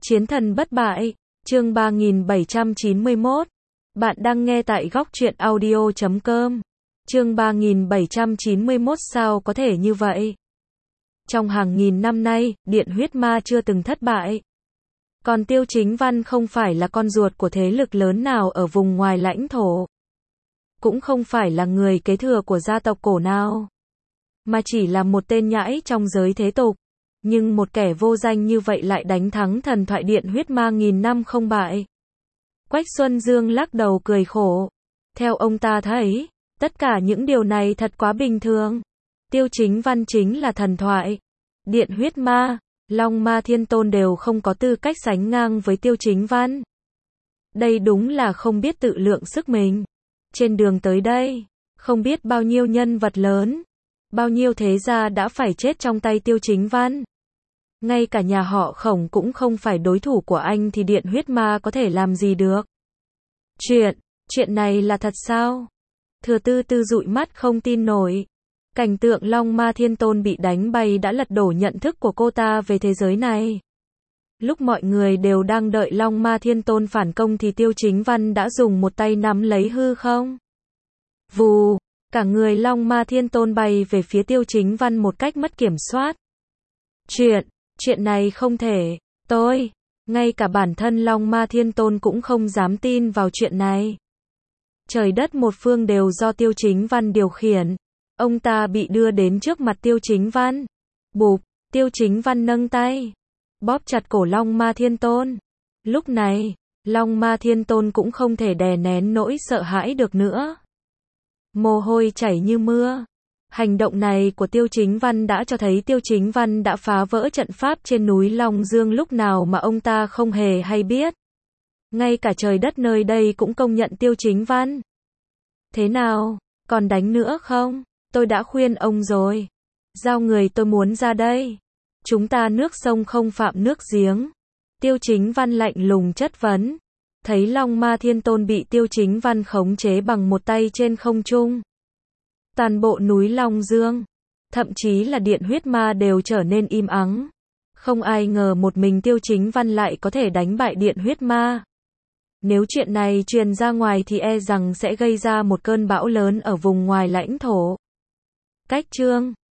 Chiến thần bất bại, chương 3791. Bạn đang nghe tại góc truyện audio.com. Chương 3791 sao có thể như vậy? Trong hàng nghìn năm nay, Điện Huyết Ma chưa từng thất bại. Còn Tiêu Chính Văn không phải là con ruột của thế lực lớn nào ở vùng ngoài lãnh thổ. Cũng không phải là người kế thừa của gia tộc cổ nào. Mà chỉ là một tên nhãi trong giới thế tục. Nhưng một kẻ vô danh như vậy lại đánh thắng thần thoại Điện Huyết Ma nghìn năm không bại. Quách Xuân Dương lắc đầu cười khổ. Theo ông ta thấy, tất cả những điều này thật quá bình thường. Tiêu Chính Văn chính là thần thoại. Điện Huyết Ma, Long Ma Thiên Tôn đều không có tư cách sánh ngang với Tiêu Chính Văn. Đây đúng là không biết tự lượng sức mình. Trên đường tới đây, không biết bao nhiêu nhân vật lớn, bao nhiêu thế gia đã phải chết trong tay Tiêu Chính Văn. Ngay cả nhà họ Khổng cũng không phải đối thủ của anh thì Điện Huyết Ma có thể làm gì được. Chuyện này là thật sao? Thừa Tư Tư dụi mắt không tin nổi. Cảnh tượng Long Ma Thiên Tôn bị đánh bay đã lật đổ nhận thức của cô ta về thế giới này. Lúc mọi người đều đang đợi Long Ma Thiên Tôn phản công thì Tiêu Chính Văn đã dùng một tay nắm lấy hư không. Vù, cả người Long Ma Thiên Tôn bay về phía Tiêu Chính Văn một cách mất kiểm soát. Chuyện này không thể, ngay cả bản thân Long Ma Thiên Tôn cũng không dám tin vào chuyện này. Trời đất một phương đều do Tiêu Chính Văn điều khiển. Ông ta bị đưa đến trước mặt Tiêu Chính Văn. Bụp, Tiêu Chính Văn nâng tay, bóp chặt cổ Long Ma Thiên Tôn. Lúc này, Long Ma Thiên Tôn cũng không thể đè nén nỗi sợ hãi được nữa. Mồ hôi chảy như mưa. Hành động này của Tiêu Chính Văn đã cho thấy Tiêu Chính Văn đã phá vỡ trận pháp trên núi Long Dương lúc nào mà ông ta không hề hay biết. Ngay cả trời đất nơi đây cũng công nhận Tiêu Chính Văn. Thế nào, còn đánh nữa không? Tôi đã khuyên ông rồi. Giao người tôi muốn ra đây. Chúng ta nước sông không phạm nước giếng. Tiêu Chính Văn lạnh lùng chất vấn. Thấy Long Ma Thiên Tôn bị Tiêu Chính Văn khống chế bằng một tay trên không trung. Toàn bộ núi Long Dương, thậm chí là Điện Huyết Ma đều trở nên im ắng. Không ai ngờ một mình Tiêu Chính Văn lại có thể đánh bại Điện Huyết Ma. Nếu chuyện này truyền ra ngoài thì e rằng sẽ gây ra một cơn bão lớn ở vùng ngoài lãnh thổ. Cách chương